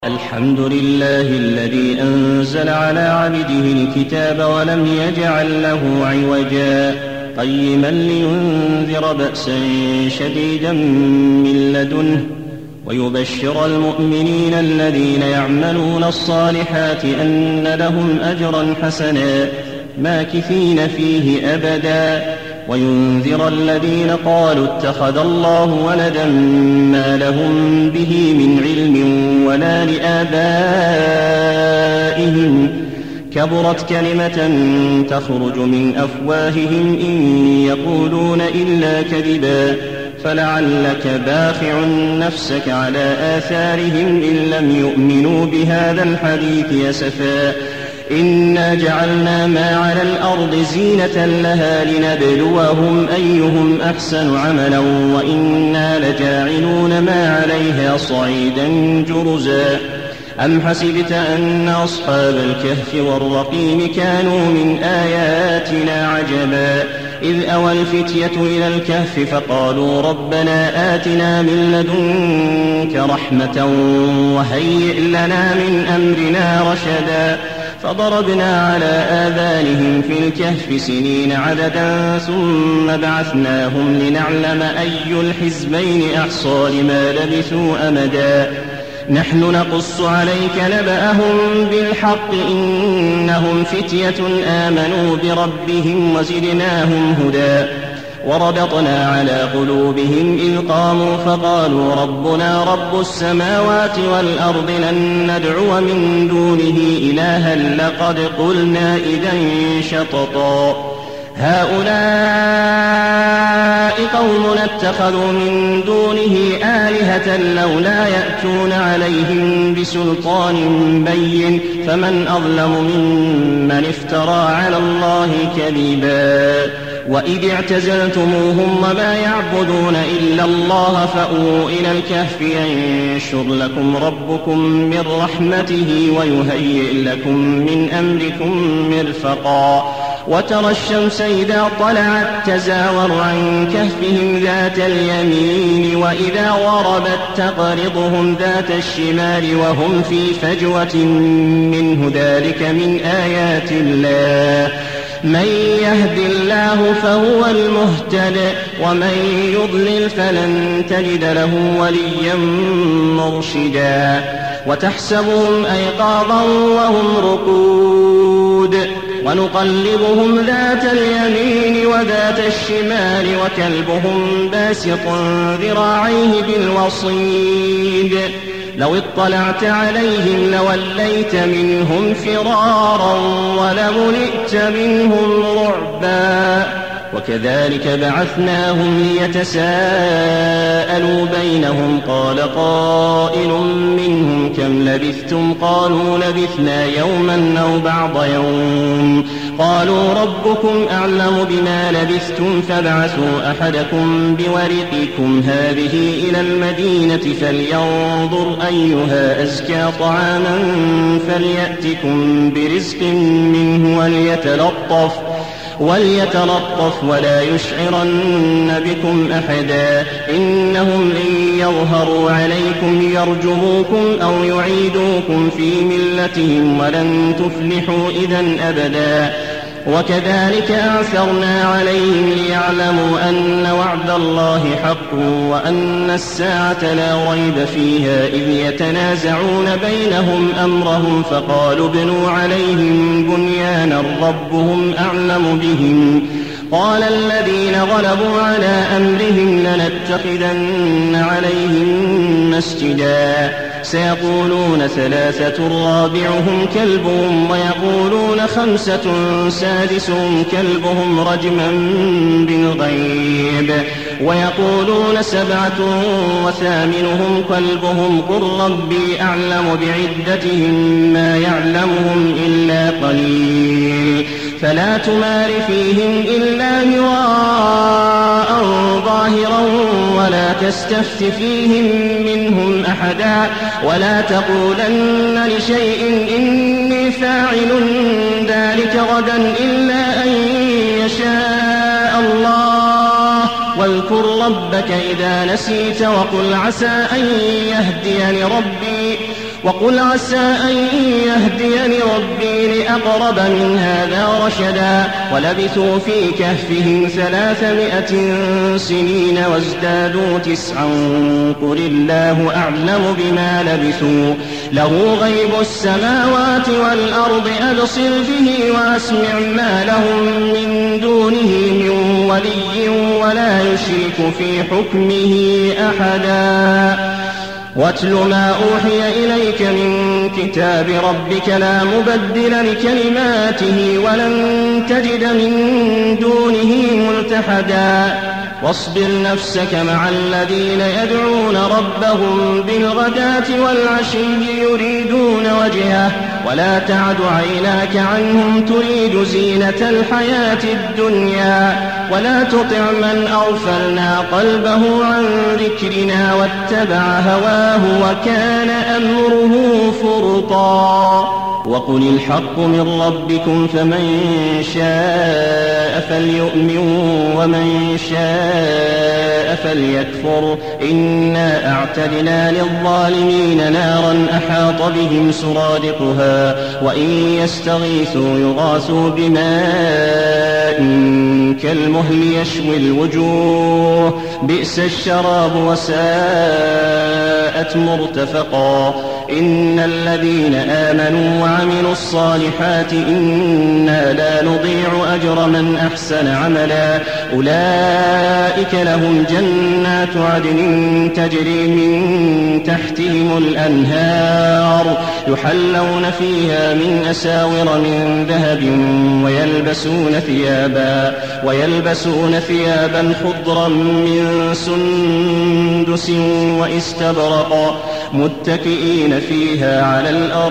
الحمد لله الذي أنزل على عبده الكتاب ولم يجعل له عوجا قيما لينذر بأسا شديدا من لدنه ويبشر المؤمنين الذين يعملون الصالحات أن لهم أجرا حسنا ماكثين فيه أبدا وينذر الذين قالوا اتخذ الله ولدا ما لهم به من علم ولا لآبائهم كبرت كلمة تخرج من أفواههم إن يقولون إلا كذبا فلعلك باخع نفسك على آثارهم إن لم يؤمنوا بهذا الحديث أسفا إنا جعلنا ما على الأرض زينة لها لنبلوهم أيهم أحسن عملا وإنا لجاعلون ما عليها صعيدا جرزا أم حسبت أن أصحاب الكهف والرقيم كانوا من آياتنا عجبا إذ أوى الفتية إلى الكهف فقالوا ربنا آتنا من لدنك رحمة وهيئ لنا من أمرنا رشدا فضربنا على آذانهم في الكهف سنين عددا ثم بعثناهم لنعلم أي الحزبين أحصى لما لبثوا أمدا نحن نقص عليك نبأهم بالحق إنهم فتية آمنوا بربهم وزدناهم هدى وربطنا على قلوبهم إذ قاموا فقالوا ربنا رب السماوات والأرض لن ندعو من دونه إلها لقد قلنا إذا شططا هؤلاء قومنا اتخذوا من دونه آلهة لولا يأتون عليهم بسلطان بين فمن أظلم ممن افترى على الله كذبا وإذ اعتزلتموهم وما يعبدون إلا الله فأووا إلى الكهف ينشر لكم ربكم من رحمته ويهيئ لكم من أمركم مرفقا وترى الشمس إذا طلعت تزاور عن كهفهم ذات اليمين وإذا غربت تقرضهم ذات الشمال وهم في فجوة منه ذلك من آيات الله من يهد الله فهو المهتد ومن يضلل فلن تجد له وليا مرشدا وتحسبهم أيقاظا وهم رقود ونقلبهم ذات اليمين وذات الشمال وكلبهم باسط ذراعيه بالوصيد لو اطلعت عليهم لوليت منهم فرارا ولملئت منهم رعبا وكذلك بعثناهم ليتساءلوا بينهم قال قائل منهم كم لبثتم قالوا لبثنا يوما أو بعض يوم قالوا ربكم أعلم بما لبثتم فابعثوا أحدكم بورقكم هذه إلى المدينة فلينظر أيها أزكى طعاما فليأتكم برزق منه وليتلطف ولا يشعرن بكم أحدا إنهم إن يظهروا عليكم يرجموكم أو يعيدوكم في ملتهم ولن تفلحوا إذن أبدا وكذلك أعثرنا عليهم ليعلموا أن وعد الله حق وأن الساعة لا ريب فيها إذ يتنازعون بينهم أمرهم فقالوا ابنوا عليهم بنيانا ربهم أعلم بهم قال الذين غلبوا على أمرهم لنتخذن عليهم مسجدا سيقولون ثلاثة رابعهم كلبهم ويقولون خمسة سادسهم كلبهم رجما بالغيب ويقولون سبعة وثامنهم كلبهم قل ربي أعلم بعدتهم ما يعلمهم إلا قليل فلا تمار فيهم إلا مراء ظاهرا ولا تستفت فيهم منهم أحدا ولا تقولن لشيء إني فاعل ذلك غدا إلا أن يشاء الله واذكر ربك إذا نسيت وقل عسى أن يهديني ربي وقل عسى أن يهديني ربي لأقرب من هذا رشدا ولبثوا في كهفهم 300 سنين وازدادوا 9 قل الله أعلم بما لبثوا له غيب السماوات والأرض أبصر به وأسمع ما لهم من دونه من ولي ولا يشرك في حكمه أحدا واتل ما أوحي إليك من كتاب ربك لا مبدل لكلماته ولن تجد من دونه ملتحدا واصبر نفسك مع الذين يدعون ربهم بالغداة والعشي يريدون وجهه ولا تعد عيناك عنهم تريد زينة الحياة الدنيا ولا تطع من أغفلنا قلبه عن ذكرنا واتبع هواه وكان أمره فرطا وقل الحق من ربكم فمن شاء فليؤمن ومن شاء فليكفر إنا أعتدنا للظالمين نارا أحاط بهم سرادقها وإن يستغيثوا يغاثوا بماء كالمهل يشوي الوجوه بئس الشراب وساءت مرتفقا إن الذين آمنوا وعملوا الصالحات إنا لا نضيع أجر من أحسن عملا أولئك لهم جنات عدن تجري من تحتهم الأنهار يحلون فيها من أساور من ذهب ويلبسون ثيابا خضرا من سندس واستبرق متكئين فيها على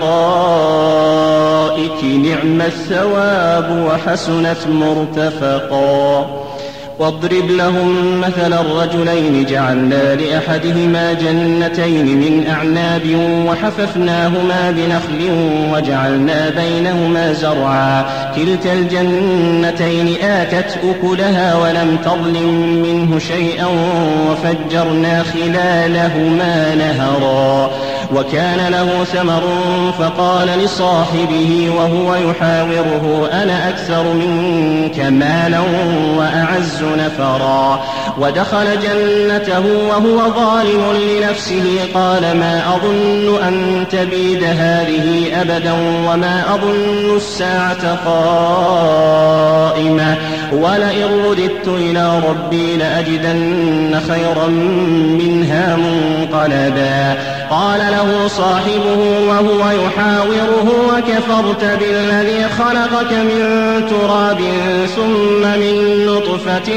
الأرائك نعم الثواب وحسنت مرتفقا واضرب لهم مثل الرجلين جعلنا لأحدهما جنتين من أعناب وحففناهما بنخل وجعلنا بينهما زرعا كلتا الجنتين آتت أكلها ولم تظلم منه شيئا وفجرنا خلالهما نهرا وكان له ثمر فقال لصاحبه وهو يحاوره أنا أكثر منك مالا وأعز نفرا ودخل جنته وهو ظالم لنفسه قال ما أظن أن تبيد هذه أبدا وما أظن الساعة قائمة ولئن رددت إلى ربي لأجدن خيرا منها منقلبا قال له صاحبه وهو يحاوره وكفرت بالذي خلقك من تراب ثم من نطفة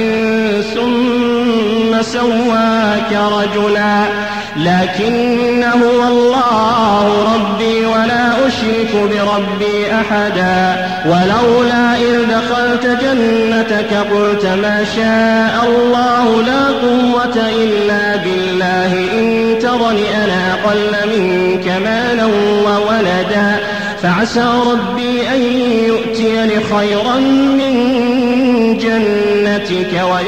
ثم سواك رجلا لكن هو الله ربي ولا أشرك بربي أحدا ولولا إذ دخلت جنتك قلت ما شاء الله لا قوة إلا بالله إن ترني أنا أقل منك مالا وولدا فعسى ربي أن يؤتيني خيرا من جنتك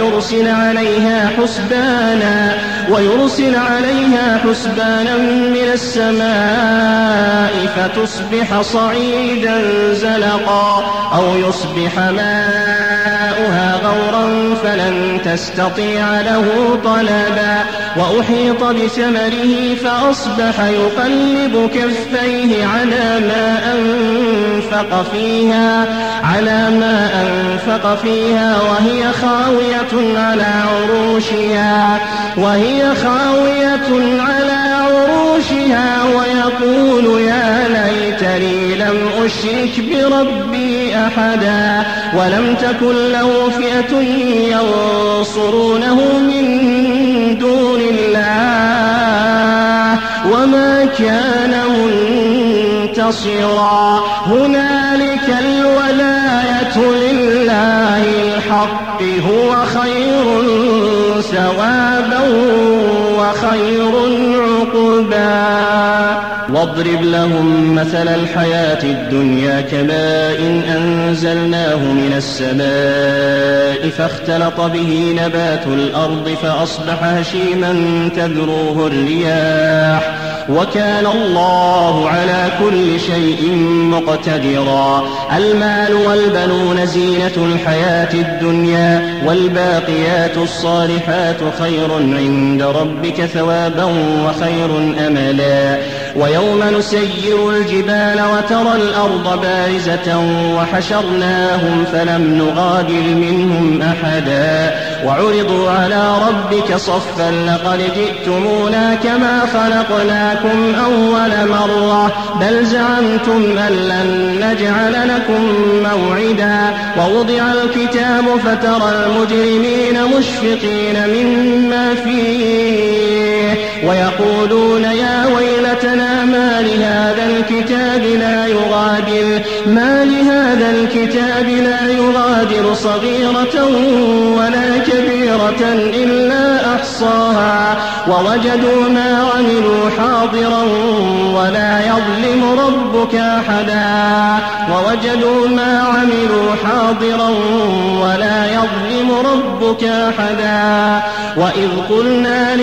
ويرسل عليها حسبانا من السماء فتصبح صعيدا زلقا أو يصبح ماؤها غورا فلن تستطيع له طلبا وأحيط بثمره فأصبح يقلب كفيه على ما أنفق فيها وهي خاوية على عروشها ويقول يا ليتني لم أشرك بربي أحدا ولم تكن له فئة ينصرونه من دون الله وما كان منتصرا هنالك الولاية لله الحق هو خير ثوابا وخير عقبا واضرب لهم مثل الحياة الدنيا كماء أنزلناه من السماء فاختلط به نبات الأرض فأصبح هشيما تذروه الرياح وكان الله على كل شيء مقتدرا. المال والبنون زينة الحياة الدنيا، والباقيات الصالحات خير عند ربك ثوابا وخير أملا. ويوم نسير الجبال وترى الأرض بارزة وحشرناهم فلم نغادر منهم أحدا وعرضوا على ربك صفا لقد جئتمونا كما خلقناكم أول مرة بل زعمتم أن لن نجعل لكم موعدا. ووضع الكتاب فترى المجرمين مشفقين مما فيه ويقولون يا ويلتنا ما لهذا الكتاب لا يغادر صغيرة ولا كبيرة إلا أحصاها ووجدوا ما عملوا حاضرا ولا يظلم ربك أحدا. وإذ قلنا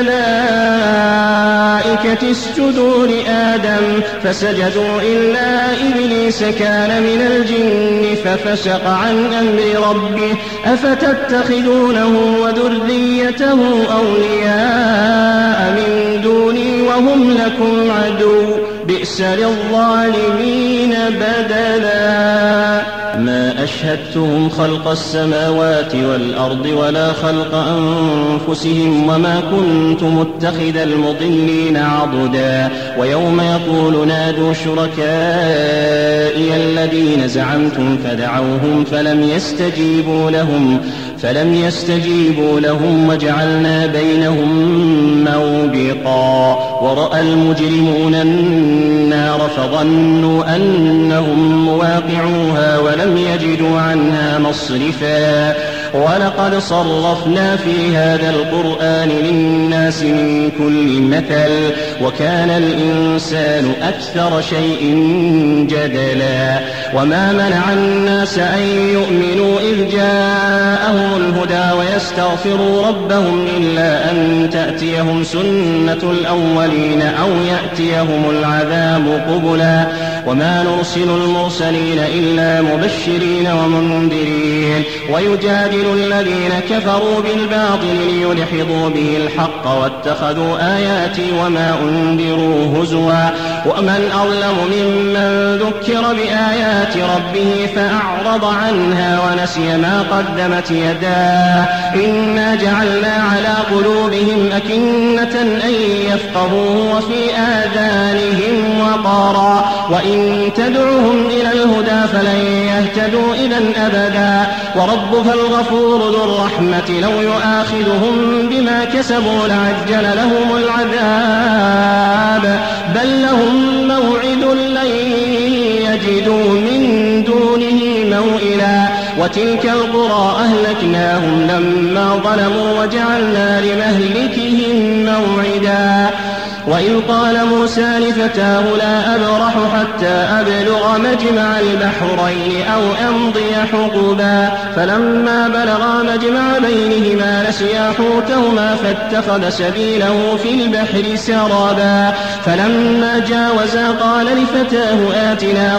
للملائكة اسجدوا لآدم فسجدوا إلا إبليس كان من الجن ففسق عن أمر ربه أفتتخذونه وذريته أولياء من دوني وهم لكم عدو بئس للظالمين بدلا. ما أشهدتهم خلق السماوات والأرض ولا خلق أنفسهم وما كنت متخذ المضلين عضدا. ويوم يقول نادوا شركائي الذين زعمتم فدعوهم فلم يستجيبوا لهم وجعلنا بينهم موبقا. ورأى المجرمون النار فظنوا أنهم مواقعوها ولم يجدوا عنها مصرفا. ولقد صرفنا في هذا القرآن للناس من كل مثل وكان الإنسان أكثر شيء جدلا. وما منع الناس أن يؤمنوا إذ جاءهم الهدى ويستغفروا ربهم إلا أن تأتيهم سنة الأولين أو يأتيهم العذاب قبلا. وما نرسل المرسلين إلا مبشرين ومنذرين ويجادل الذين كفروا بالباطل ليدحضوا به الحق واتخذوا آياتي وما أنذروا هزوا. ومن أظلم ممن ذكر بآيات ربه فأعرض عنها ونسي ما قدمت يداه إنا جعلنا على قلوبهم أكنة أن يفقهوه وفي آذانهم وقرا وإن تدعوهم إلى الهدى فلن يهتدوا إذا أبدا. وربك الغفور ذو الرحمة لو يؤاخذهم بما كسبوا لعجل لهم العذاب بل لهم موعد لن يجدوا من دونه موئلا. وتلك القرى أهلكناهم لما ظلموا وجعلنا لمهلكهم موعدا. وإذ قال موسى لفتاه لا أبرح حتى أبلغ مجمع البحرين أو أمضي حقبا فلما بلغا مجمع بينهما نسيا حوتهما فاتخذ سبيله في البحر سرابا. فلما جاوزا قال لفتاه آتنا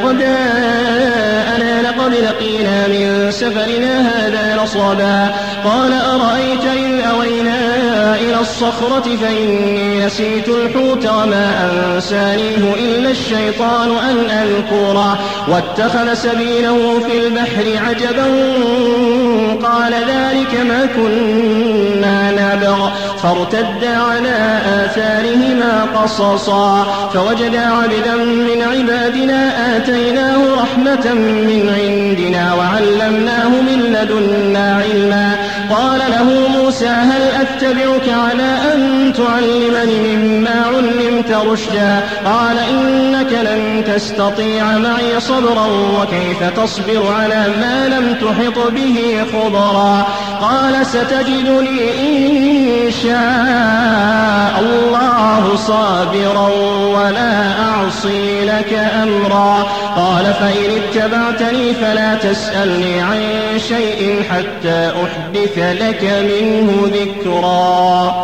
غداءنا لقد لقينا من سفرنا هذا نصبا. قال أرأيت إذ أوينا إلى الصخرة فإني نسيت الحوت وما أنسانيه إلا الشيطان أن أذكره واتخذ سبيله في البحر عجبا قال ذلك ما كنا نبغ فارتدا على آثارهما قصصا. فوجدا عبدا من عبادنا آتيناه رحمة من عندنا وعلمناه من لدنا علما. قال له موسى هل أتبعك على أن تعلمني مما علمت رشدا قال إنك لن تستطيع معي صبرا وكيف تصبر على ما لم تحط به خبرا قال ستجدني إن شاء الله صابرا ولا أعصي لك أمرا قال فإن اتبعتني فلا تسألني عن شيء حتى أحدث لك منه ذكرا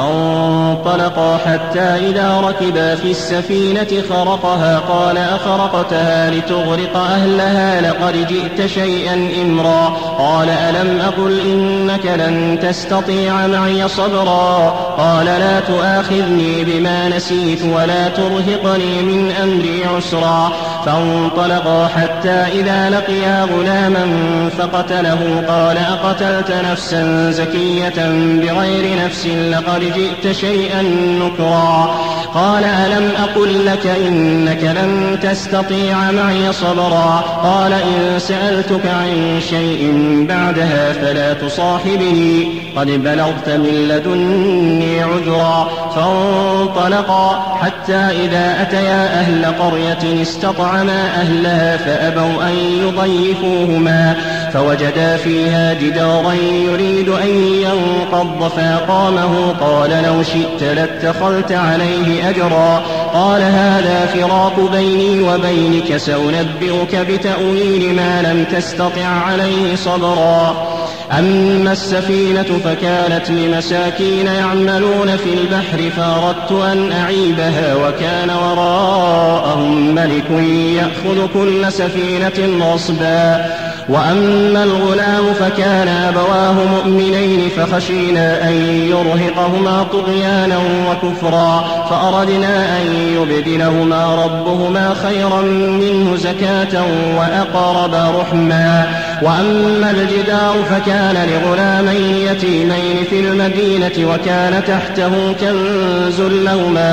فانطلقا حتى إذا ركبا في السفينة خرقها قال أخرقتها لتغرق أهلها لقد جئت شيئا إمرا قال ألم أقل إنك لن تستطيع معي صبرا قال لا تؤاخذني بما نسيت ولا ترهقني من أمري عسرا فانطلقا حتى إذا لقيا غلاما فقتله قال أقتلت نفسا زكية بغير نفس لقد جئت شيئا نكرا قال ألم أقل لك إنك لن تستطيع معي صبرا قال إن سألتك عن شيء بعدها فلا تصاحبني قد بلغت من لدني عذرا فانطلقا حتى إذا أتيا أهل قرية استطعما أهلها فأبوا أن يضيفوهما فوجدا فيها جدارا يريد أن ينقض فأقامه قال لو شئت لاتخذت عليه أجرا قال هذا فراق بيني وبينك سأنبئك بتأويل ما لم تستطع عليه صبرا أما السفينة فكانت لمساكين يعملون في البحر فأردت أن أعيبها وكان وراءهم ملك يأخذ كل سفينة غصبا وأما الغلام فكان أبواه مؤمنين فخشينا أن يرهقهما طغيانا وكفرا فأردنا أن يبدلهما ربهما خيرا منه زكاة وأقرب رحما وأما الجدار فكان لغلامين يتيمين في المدينة وكان تحته كنز لهما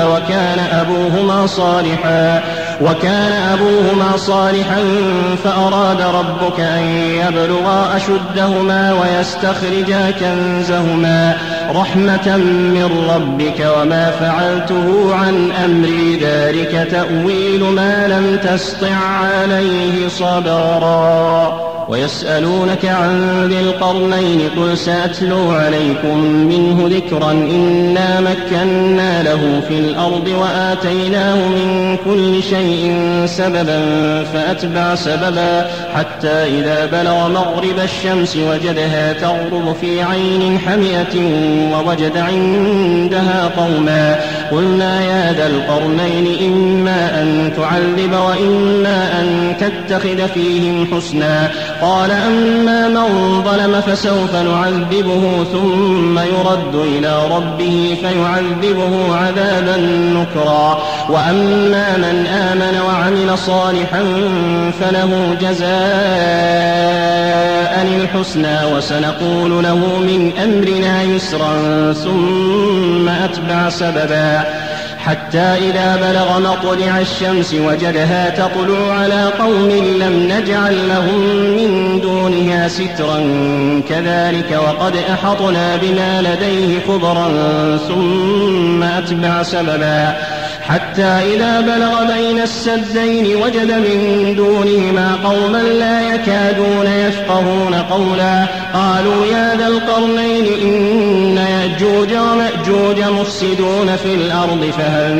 وكان أبوهما صالحا فأراد ربك أن يبلغا أشدهما ويستخرجا كنزهما رحمة من ربك وما فعلته عن أمري ذلك تأويل ما لم تسطع عليه صبرا ويسألونك عن ذي القرنين قل سأتلو عليكم منه ذكرا إنا مكنا له في الأرض وآتيناه من كل شيء سببا فأتبع سببا حتى إذا بلغ مغرب الشمس وجدها تغرب في عين حمية ووجد عندها قوما قلنا يا ذا القرنين إما أن تعذب وإما أن تتخذ فيهم حسنا قال أما من ظلم فسوف نعذبه ثم يرد إلى ربه فيعذبه عذابا نكرا وأما من آمن وعمل صالحا فله جزاء الحسنى وسنقول له من أمرنا يسرا ثم أتبع سببا حتى إذا بلغ مطلع الشمس وجدها تطلع على قوم لم نجعل لهم من دونها سترا كذلك وقد أحطنا بما لديه خبرا ثم أتبع سببا حتى إذا بلغ بين السدين وجد من دونهما قوما لا يكادون يفقهون قولا قالوا يا ذا القرنين إن يأجوج ومأجوج مفسدون في الأرض فهل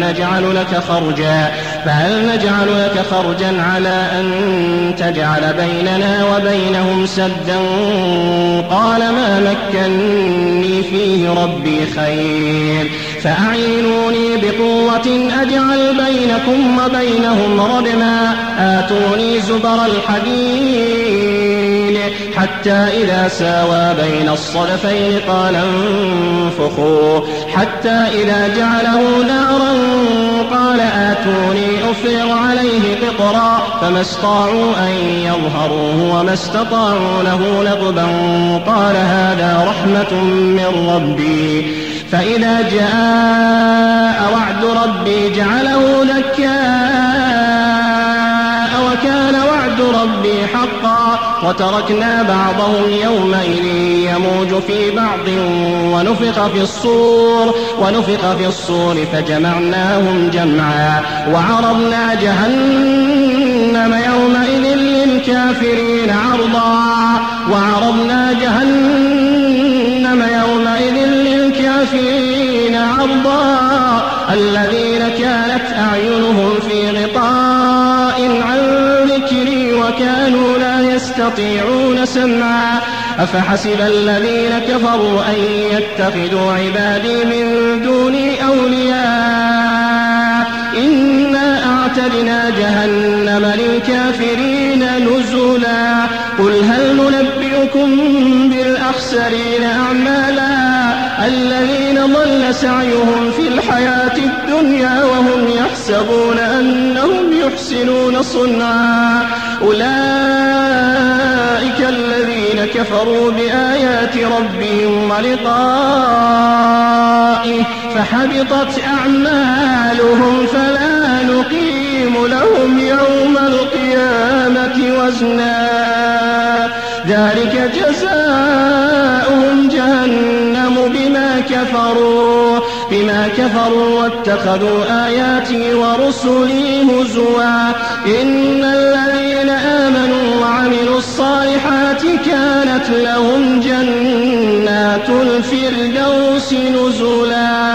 نجعل لك خرجا على أن تجعل بيننا وبينهم سدا قال ما مكني فيه ربي خير فأعينوني بقوة أجعل بينكم وبينهم ردما آتوني زبر الحديد حتى إذا ساوى بين الصدفين قال انفخوا حتى إذا جعله نارا قال آتوني أفرغ عليه قطرا فما استطاعوا أن يظهروه وما استطاعوا له نقبا قال هذا رحمة من ربي فإذا جاء وعد ربي جعله دكاء وكان وعد وعد ربي حقا وتركنا بعضهم يومئذ يموج في بعض ونفخ في الصور فجمعناهم جمعا وعرضنا جهنم يومئذ للكافرين عرضا الذين كانت أعينهم في غطاء عن ذكري وكانوا لا يستطيعون سمعا أفحسب الذين كفروا أن يتخذوا عبادي من دوني أولياء إنا أعتدنا جهنم للكافرين نزلا قل هل ننبئكم بالأخسرين أعمالا الذين ضل سعيهم في الحياة الدنيا وهم يحسبون أنهم يحسنون صنعا أولئك الذين كفروا بآيات ربهم ولقائه فحبطت أعمالهم فلا نقيم لهم يوم القيامة وزنا ذلك جزاؤهم جهنم بما كفروا واتخذوا آياتي ورسلي هزوا إن الذين آمنوا وعملوا الصالحات كانت لهم جنات الفردوس نزلا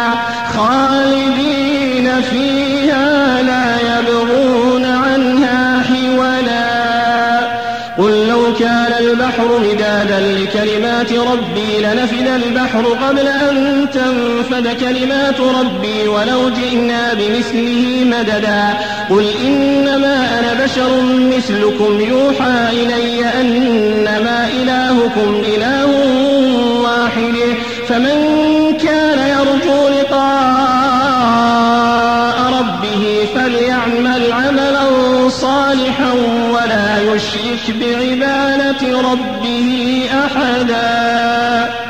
خالدين فيها لا يبغون عنها حولا قل لو كان البحر مدادا لكلمات ربي لنفد البحر قبل أن تنفد كلمات ربي ولو جئنا بمثله مددا قل إنما أنا بشر مثلكم يوحى إلي أنما إلهكم إله واحد فمن كان يرجو لقاء ربه فليعمل عملا صالحا ولا يشرك بعبادة ربه أحدا.